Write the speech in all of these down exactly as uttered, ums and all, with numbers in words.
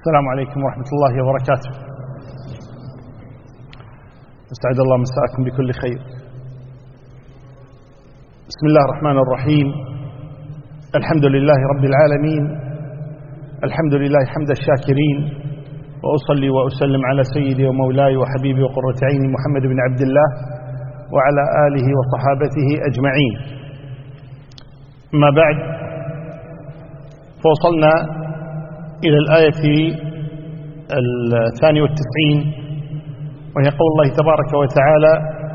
السلام عليكم ورحمة الله وبركاته. أسعد الله مساءكم بكل خير. بسم الله الرحمن الرحيم. الحمد لله رب العالمين، الحمد لله حمد الشاكرين، وأصلي وأسلم على سيدي ومولاي وحبيبي وقرة عيني محمد بن عبد الله وعلى آله وصحابته أجمعين. أما بعد، فوصلنا إلى الآية الثانية والتسعين، وهي قول الله تبارك وتعالى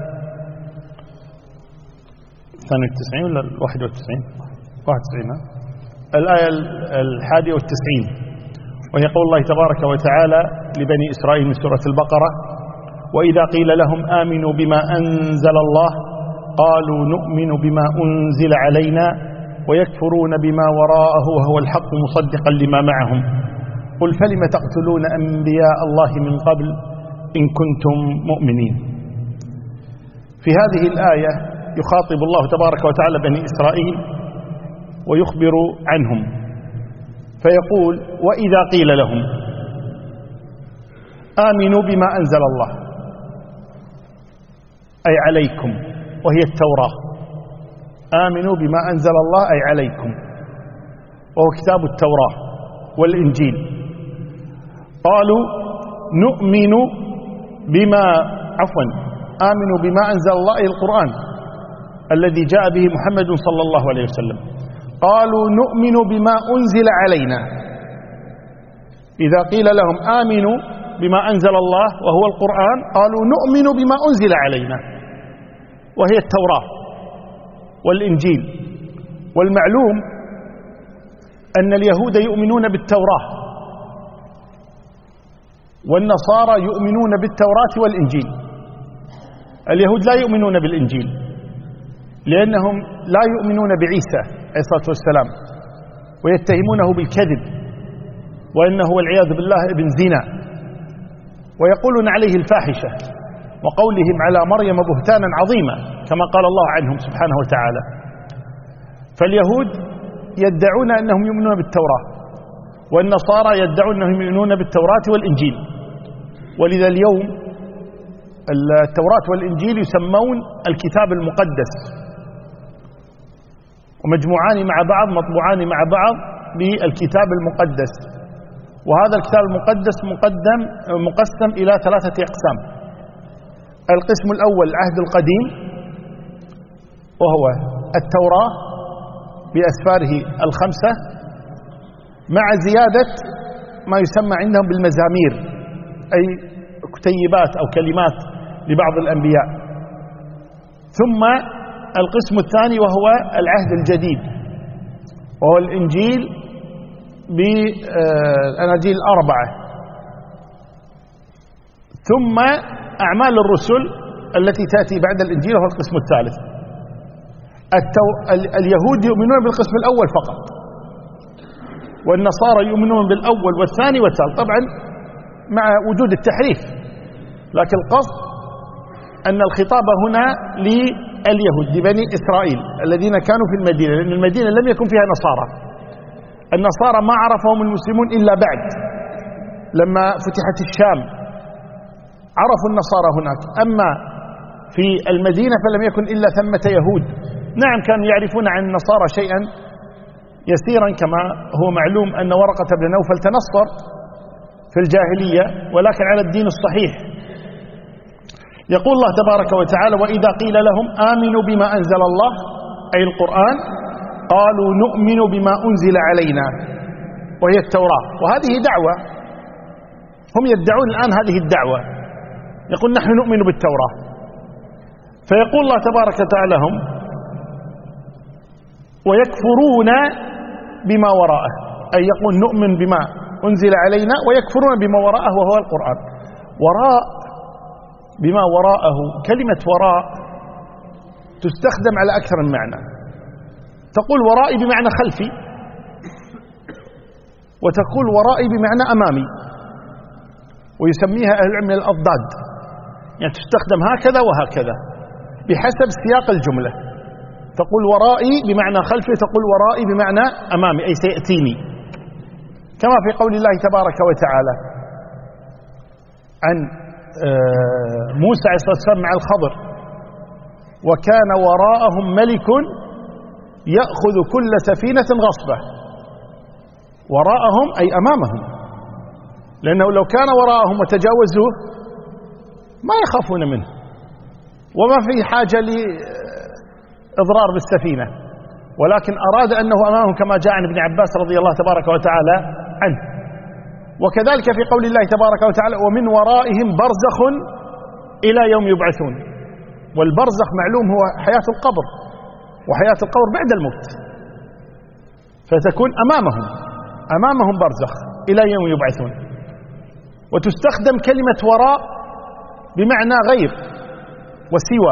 الثانية والتسعين ولا الواحد والتسعين؟ واحد وتسعين. الآية الحادية والتسعين، وهي قول الله تبارك وتعالى لبني إسرائيل من سورة البقرة: وإذا قيل لهم آمنوا بما أنزل الله قالوا نؤمن بما أنزل علينا ويكفرون بما وراءه وهو الحق مصدقا لما معهم قل فلم تقتلون أنبياء الله من قبل إن كنتم مؤمنين. في هذه الآية يخاطب الله تبارك وتعالى بني إسرائيل ويخبر عنهم، فيقول: وإذا قيل لهم آمنوا بما أنزل الله، أي عليكم، وهي التوراة. آمنوا بما أنزل الله أي عليكم، وهو كتاب التوراة والإنجيل. قالوا نؤمن بما عفوا آمنوا بما أنزل الله أي القرآن الذي جاء به محمد صلى الله عليه وسلم. قالوا نؤمن بما أنزل علينا. إذا قيل لهم آمنوا بما أنزل الله وهو القرآن قالوا نؤمن بما أنزل علينا، وهي التوراة والإنجيل. والمعلوم أن اليهود يؤمنون بالتوراة والنصارى يؤمنون بالتوراة والإنجيل. اليهود لا يؤمنون بالإنجيل لأنهم لا يؤمنون بعيسى عليه الصلاة والسلام، ويتهمونه بالكذب وأنه والعياذ بالله ابن زنا، ويقولون عليه الفاحشة، وقولهم على مريم بهتانا عظيما كما قال الله عنهم سبحانه وتعالى. فاليهود يدعون أنهم يؤمنون بالتوراة، والنصارى يدعون أنهم يؤمنون بالتوراة والإنجيل. ولذا اليوم التوراة والإنجيل يسمون الكتاب المقدس، ومجموعان مع بعض، مطبوعان مع بعض بالكتاب المقدس. وهذا الكتاب المقدس مقدم مقسم إلى ثلاثة أقسام. القسم الأول العهد القديم، وهو التوراة بأسفاره الخمسة، مع زيادة ما يسمى عندهم بالمزامير، أي كتيبات أو كلمات لبعض الأنبياء. ثم القسم الثاني وهو العهد الجديد، وهو الإنجيل بالأناجيل الأربعة. ثم أعمال الرسل التي تأتي بعد الإنجيل، وهو القسم الثالث. التو... اليهود يؤمنون بالقسم الأول فقط، والنصارى يؤمنون بالأول والثاني والثالث، طبعا مع وجود التحريف، لكن القصد أن الخطاب هنا لليهود، لبني إسرائيل الذين كانوا في المدينة، لأن المدينة لم يكن فيها نصارى. النصارى ما عرفهم المسلمون إلا بعد، لما فتحت الشام عرفوا النصارى هناك. أما في المدينة فلم يكن إلا ثمة يهود. نعم، كانوا يعرفون عن النصارى شيئا يسيرا، كما هو معلوم أن ورقة بن نوفل تنصر في الجاهلية، ولكن على الدين الصحيح. يقول الله تبارك وتعالى: وإذا قيل لهم آمنوا بما أنزل الله أي القرآن قالوا نؤمن بما أنزل علينا، وهي التوراة. وهذه دعوة، هم يدعون الآن هذه الدعوة، يقول نحن نؤمن بالتوراة. فيقول الله تبارك وتعالى لهم: ويكفرون بما وراءه، أي يقول نؤمن بما أنزل علينا ويكفرون بما وراءه وهو القرآن. وراء بما وراءه، كلمة وراء تستخدم على أكثر من معنى. تقول ورائي بمعنى خلفي، وتقول ورائي بمعنى أمامي، ويسميها أهل العلم الأضداد، يعني تستخدم هكذا وهكذا بحسب سياق الجملة. تقول ورائي بمعنى خلفي، تقول ورائي بمعنى أمامي أي سيأتيني. كما في قول الله تبارك وتعالى عن موسى عليه الصلاة والسلام مع الخضر: وكان وراءهم ملك يأخذ كل سفينة غصبة. وراءهم أي أمامهم، لأنه لو كان وراءهم وتجاوزوه ما يخافون منه وما في حاجة لإضرار بالسفينة، ولكن أراد أنه أمامهم كما جاء عن ابن عباس رضي الله تبارك وتعالى عنه. وكذلك في قول الله تبارك وتعالى: ومن ورائهم برزخ إلى يوم يبعثون. والبرزخ معلوم هو حياة القبر، وحياة القبر بعد الموت، فتكون أمامهم أمامهم برزخ إلى يوم يبعثون. وتستخدم كلمة وراء بمعنى غير وسوى،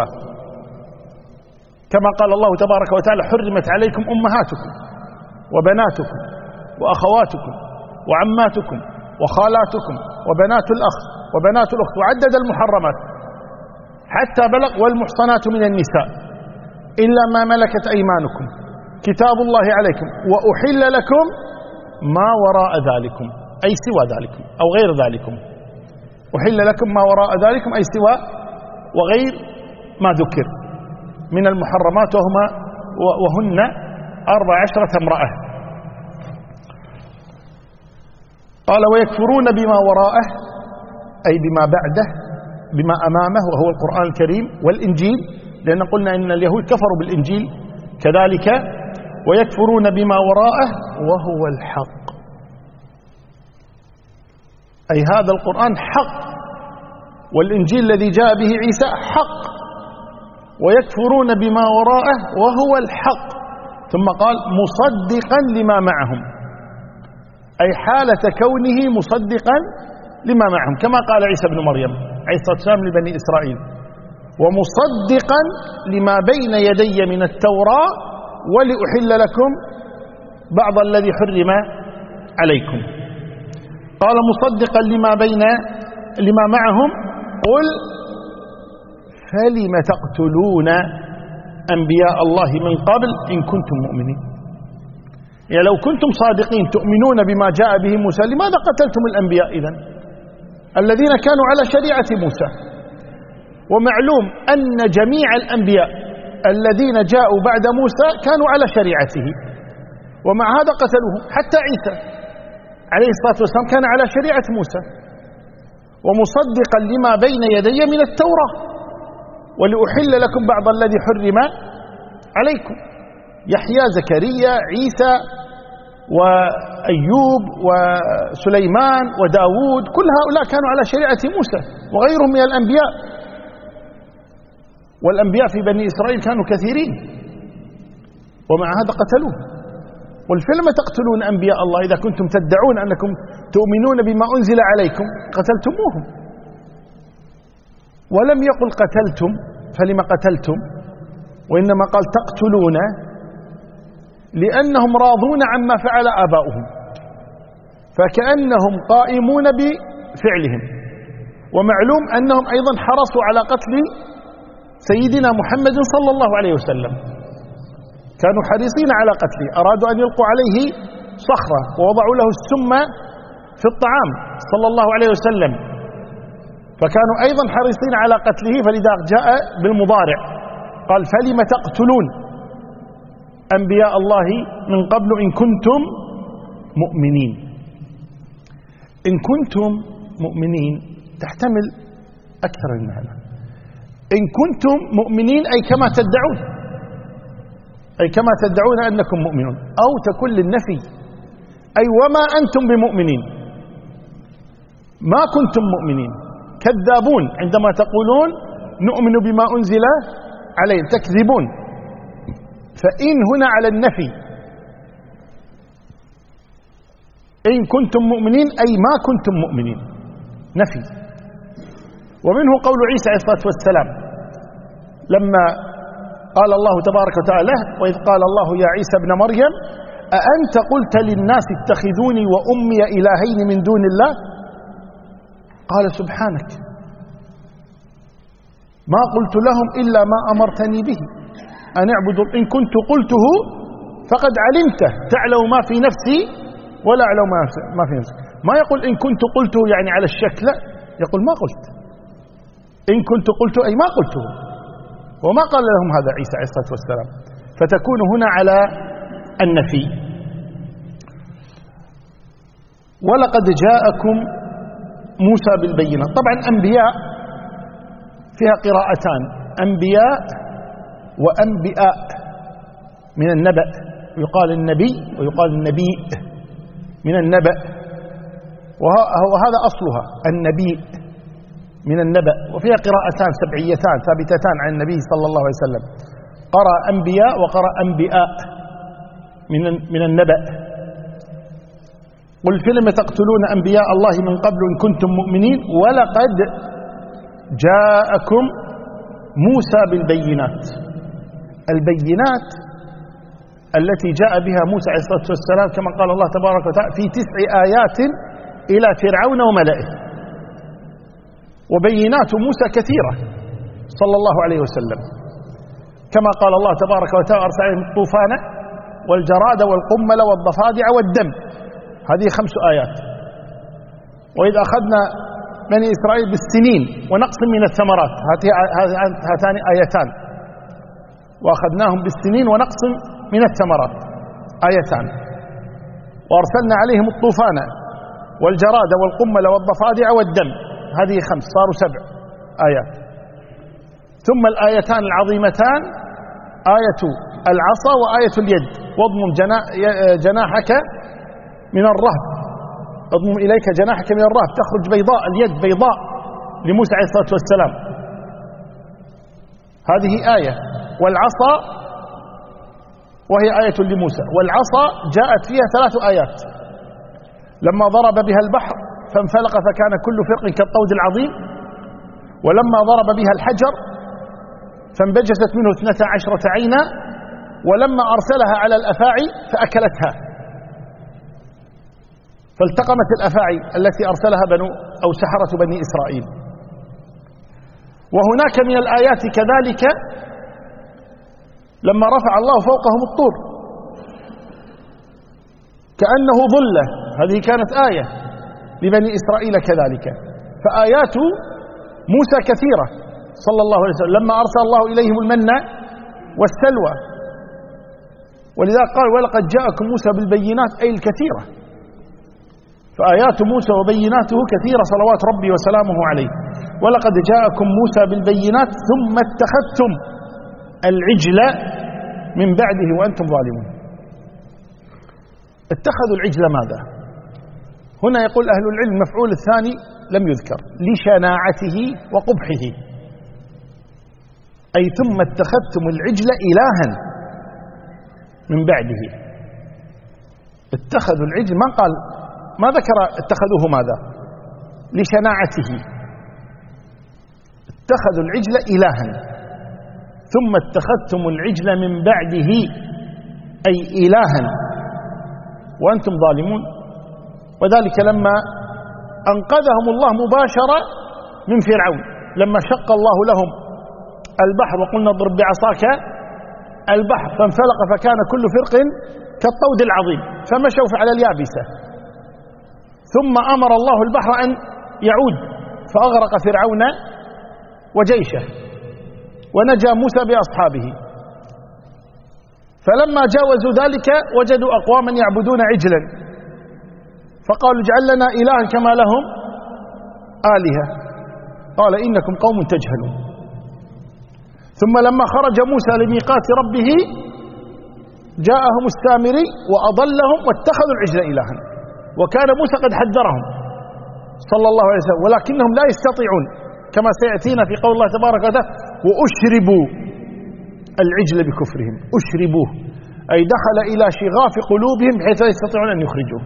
كما قال الله تبارك وتعالى: حرمت عليكم أمهاتكم وبناتكم وأخواتكم وعماتكم وخالاتكم وبنات الأخ وبنات الأخت، وعدد المحرمات حتى بلغ: والمحصنات من النساء إلا ما ملكت أيمانكم كتاب الله عليكم وأحل لكم ما وراء ذلكم، أي سوى ذلكم أو غير ذلكم. أحل لكم ما وراء ذلكم أي سوى وغير ما ذكر من المحرمات، وهما وهن أربع عشرة امرأة. قال: ويكفرون بما وراءه أي بما بعده، بما أمامه وهو القرآن الكريم والإنجيل، لأن قلنا إن اليهود كفروا بالإنجيل كذلك. ويكفرون بما وراءه وهو الحق، أي هذا القرآن حق، والإنجيل الذي جاء به عيسى حق. ويكفرون بما وراءه وهو الحق، ثم قال: مصدقا لما معهم، أي حالة كونه مصدقا لما معهم، كما قال عيسى بن مريم عليه الصلاة والسلام لبني إسرائيل: ومصدقا لما بين يدي من التوراة ولأحل لكم بعض الذي حرم عليكم. قال: مصدقا لما بين لما معهم قل فلم تقتلون أنبياء الله من قبل إن كنتم مؤمنين. يعني لو كنتم صادقين تؤمنون بما جاء به موسى لماذا قتلتم الأنبياء إذن الذين كانوا على شريعة موسى؟ ومعلوم أن جميع الأنبياء الذين جاءوا بعد موسى كانوا على شريعته، ومع هذا قتلوهم. حتى عيسى عليه الصلاة والسلام كان على شريعة موسى. ومصدقا لما بين يدي من التوراة ولأحل لكم بعض الذي حرم عليكم. يحيى، زكريا، عيسى، وأيوب وسليمان وداود، كل هؤلاء كانوا على شريعة موسى وغيرهم من الأنبياء. والأنبياء في بني إسرائيل كانوا كثيرين، ومع هذا قتلوه. والفلم تقتلون أنبياء الله إذا كنتم تدعون أنكم تؤمنون بما أنزل عليكم قتلتموهم. ولم يقل قتلتم فلما قتلتم، وإنما قال تقتلون لأنهم راضون عما فعل آباؤهم، فكأنهم قائمون بفعلهم. ومعلوم أنهم أيضا حرصوا على قتل سيدنا محمد صلى الله عليه وسلم، كانوا حريصين على قتله، أرادوا أن يلقوا عليه صخرة ووضعوا له السم في الطعام صلى الله عليه وسلم، فكانوا أيضا حريصين على قتله. فلذا جاء بالمضارع قال: فلم تقتلون أنبياء الله من قبل إن كنتم مؤمنين. إن كنتم مؤمنين تحتمل أكثر من هذا. إن كنتم مؤمنين أي كما تدعون، أي كما تدعون أنكم مؤمنون، أو تكون للنفي، أي وما أنتم بمؤمنين، ما كنتم مؤمنين، كذابون عندما تقولون نؤمن بما أنزل عليه، تكذبون. فإن هنا على النفي، إن كنتم مؤمنين أي ما كنتم مؤمنين، نفي. ومنه قول عيسى عليه الصلاة والسلام لما قال الله تبارك وتعالى: وإذ قال الله يا عيسى ابن مريم أأنت قلت للناس اتخذوني وأمي إلهين من دون الله؟ قال: سبحانك ما قلت لهم إلا ما أمرتني به أن اعبدوا، إن كنت قلته فقد علمته تعلم ما في نفسي ولا أعلم ما في نفسك. ما يقول إن كنت قلته يعني على الشك، لا، يقول ما قلت. إن كنت قلته أي ما قلته، وما قال لهم هذا عيسى عليه الصلاة والسلام، فتكون هنا على النفي. ولقد جاءكم موسى بالبينات. طبعا أنبياء فيها قراءتان، أنبياء وأنبئاء من النبأ، يقال النبي ويقال النبي من النبأ، وهذا أصلها النبي من النبأ. وفيها قراءتان سبعيتان ثابتتان عن النبي صلى الله عليه وسلم، قرأ أنبياء وقرأ أنبئاء من من النبأ. قل فلم تقتلون أنبياء الله من قبل إن كنتم مؤمنين ولقد جاءكم موسى بالبينات. البينات التي جاء بها موسى عليه الصلاة والسلام كما قال الله تبارك وتعالى في تسع آيات إلى فرعون وملئه. وبينات موسى كثيرة صلى الله عليه وسلم، كما قال الله تبارك وتعالى أرسل عليهم الطوفان والجراد والقمل والضفادع والدم، هذه خمس آيات. وإذ أخذنا بني إسرائيل بالسنين ونقص من الثمرات، هاتان آيتان، وأخذناهم بالسنين ونقص من الثمرات آيتان. وأرسلنا عليهم الطوفان والجراد والقمل والضفادع والدم، هذه خمس، صاروا سبع آيات. ثم الآيتان العظيمتان آية العصا وآية اليد. واضمم جناحك من الرهب، اضمم إليك جناحك من الرهب تخرج بيضاء، اليد بيضاء لموسى عليه الصلاة والسلام، هذه آية. والعصا وهي آية لموسى، والعصا جاءت فيها ثلاث آيات، لما ضرب بها البحر فانفلق فكان كل فرق كالطود العظيم، ولما ضرب بها الحجر فانبجست منه اثنتا عشرة عينا، ولما أرسلها على الأفاعي فأكلتها، فالتقمت الأفاعي التي أرسلها بنو أو سحرة بني إسرائيل. وهناك من الآيات كذلك لما رفع الله فوقهم الطور كأنه ظلة، هذه كانت آية لبني إسرائيل كذلك. فآيات موسى كثيرة صلى الله عليه وسلم، لما أرسل الله إليهم المن والسلوى، ولذلك قال ولقد جاءكم موسى بالبينات أي الكثيرة. فآيات موسى وبيناته كثيرة صلوات ربي وسلامه عليه. ولقد جاءكم موسى بالبينات ثم اتخذتم العجل من بعده وأنتم ظالمون. اتخذوا العجل ماذا؟ هنا يقول أهل العلم المفعول الثاني لم يذكر لشناعته وقبحه، أي ثم اتخذتم العجل إلها من بعده. اتخذوا العجل، ما قال، ما ذكر اتخذوه ماذا؟ لشناعته. اتخذوا العجل إلها ثم اتخذتم العجل من بعده أي إلها وأنتم ظالمون. وذلك لما أنقذهم الله مباشرة من فرعون، لما شق الله لهم البحر وقلنا اضرب بعصاك البحر فانفلق فكان كل فرق كالطود العظيم، فمشوا على اليابسة، ثم أمر الله البحر أن يعود فأغرق فرعون وجيشه ونجا موسى بأصحابه. فلما جاوزوا ذلك وجدوا أقواما يعبدون عجلا، فقالوا اجعل لنا إلها كما لهم آلهة، قال إنكم قوم تجهلون. ثم لما خرج موسى لميقات ربه جاءهم السامري وأضلهم واتخذوا العجل إلها، وكان موسى قد حذرهم صلى الله عليه وسلم، ولكنهم لا يستطيعون كما سيأتينا في قول الله تبارك وتعالى وأشربوا العجل بكفرهم. أشربوه أي دخل إلى شغاف قلوبهم بحيث لا يستطيعون أن يخرجوه.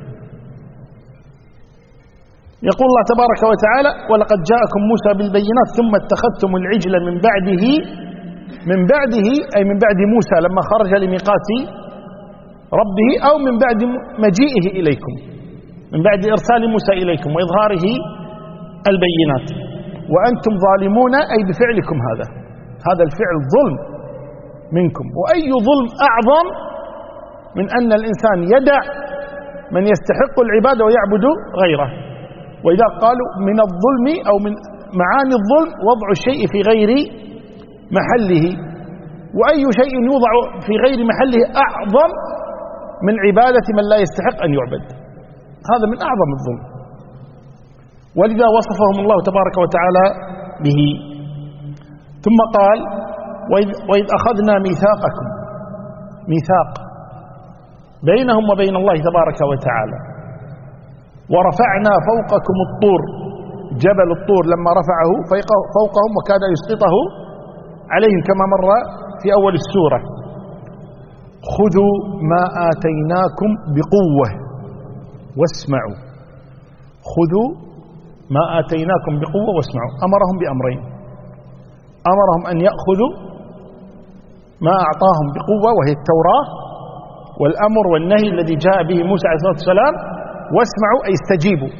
يقول الله تبارك وتعالى ولقد جاءكم موسى بالبينات ثم اتخذتم العجل من بعده، من بعده أي من بعد موسى لما خرج لميقات ربه، أو من بعد مجيئه إليكم، من بعد إرسال موسى إليكم وإظهاره البينات، وأنتم ظالمون أي بفعلكم هذا، هذا الفعل ظلم منكم. وأي ظلم أعظم من أن الإنسان يدع من يستحق العبادة ويعبد غيره. وإذا قالوا من الظلم أو من معاني الظلم وضع الشيء في غير محله، وأي شيء يوضع في غير محله أعظم من عبادة من لا يستحق أن يعبد، هذا من أعظم الظلم. ولذا وصفهم الله تبارك وتعالى به. ثم قال وإذ, وإذ أخذنا ميثاقكم، ميثاق بينهم وبين الله تبارك وتعالى، ورفعنا فوقكم الطور، جبل الطور لما رفعه فوقهم وكاد يسقطه عليهم كما مر في أول السورة. خذوا ما آتيناكم بقوة واسمعوا، خذوا ما آتيناكم بقوة واسمعوا. أمرهم بأمرين، أمرهم أن يأخذوا ما أعطاهم بقوة وهي التوراة والأمر والنهي الذي جاء به موسى عليه الصلاة والسلام، واسمعوا أي استجيبوا.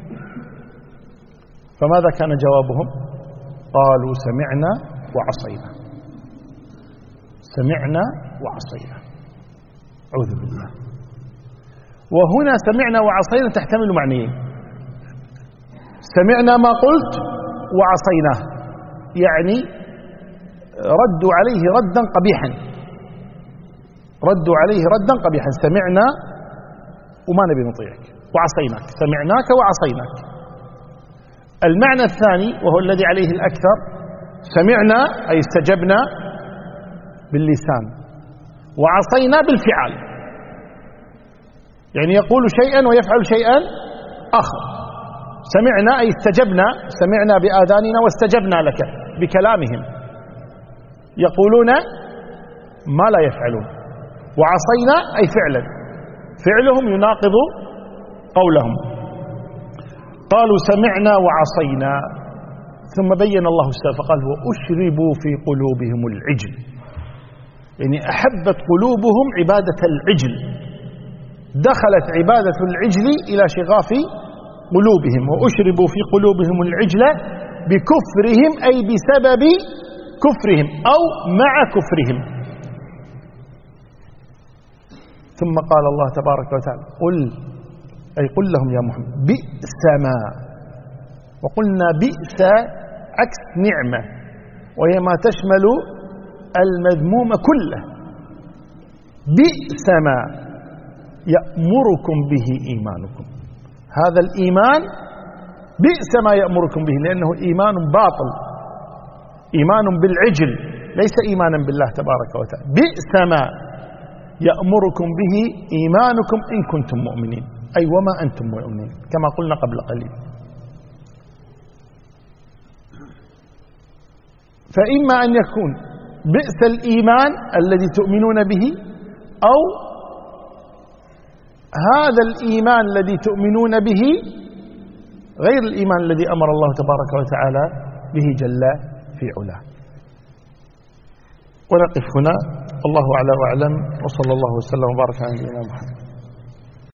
فماذا كان جوابهم؟ قالوا سمعنا وعصينا، سمعنا وعصينا، أعوذ بالله. وهنا سمعنا وعصينا تحتمل معنيين، سمعنا ما قلت وعصيناه، يعني ردوا عليه ردا قبيحا، ردوا عليه ردا قبيحا، سمعنا وما نبي نطيعك، وعصيناك، سمعناك وعصيناك. المعنى الثاني وهو الذي عليه الأكثر، سمعنا أي استجبنا باللسان، وعصينا بالفعل، يعني يقول شيئا ويفعل شيئا آخر. سمعنا أي استجبنا، سمعنا بآذاننا واستجبنا لك بكلامهم، يقولون ما لا يفعلون. وعصينا أي فعلا، فعلهم يناقض قولهم. قالوا سمعنا وعصينا، ثم بين الله السبب فقال وأشربوا في قلوبهم العجل، يعني أحبت قلوبهم عبادة العجل، دخلت عبادة العجل إلى شغاف قلوبهم. وأشربوا في قلوبهم العجل بكفرهم أي بسبب كفرهم أو مع كفرهم. ثم قال الله تبارك وتعالى قل أي قل لهم يا محمد بئس ما، وقلنا بئس عكس نعمة، وهي ما تشمل المذموم كله. بئس ما يأمركم به إيمانكم، هذا الإيمان بئس ما يأمركم به، لأنه إيمان باطل، إيمان بالعجل ليس إيمانا بالله تبارك وتعالى. بئس ما يأمركم به إيمانكم إن كنتم مؤمنين، أي وما أنتم مؤمنين كما قلنا قبل قليل. فإما أن يكون بئس الإيمان الذي تؤمنون به، أو هذا الإيمان الذي تؤمنون به غير الإيمان الذي أمر الله تبارك وتعالى به جل في علاه. ونقف هنا، والله أعلى وأعلم، وصلى الله وسلم وبارك على نبينا محمد.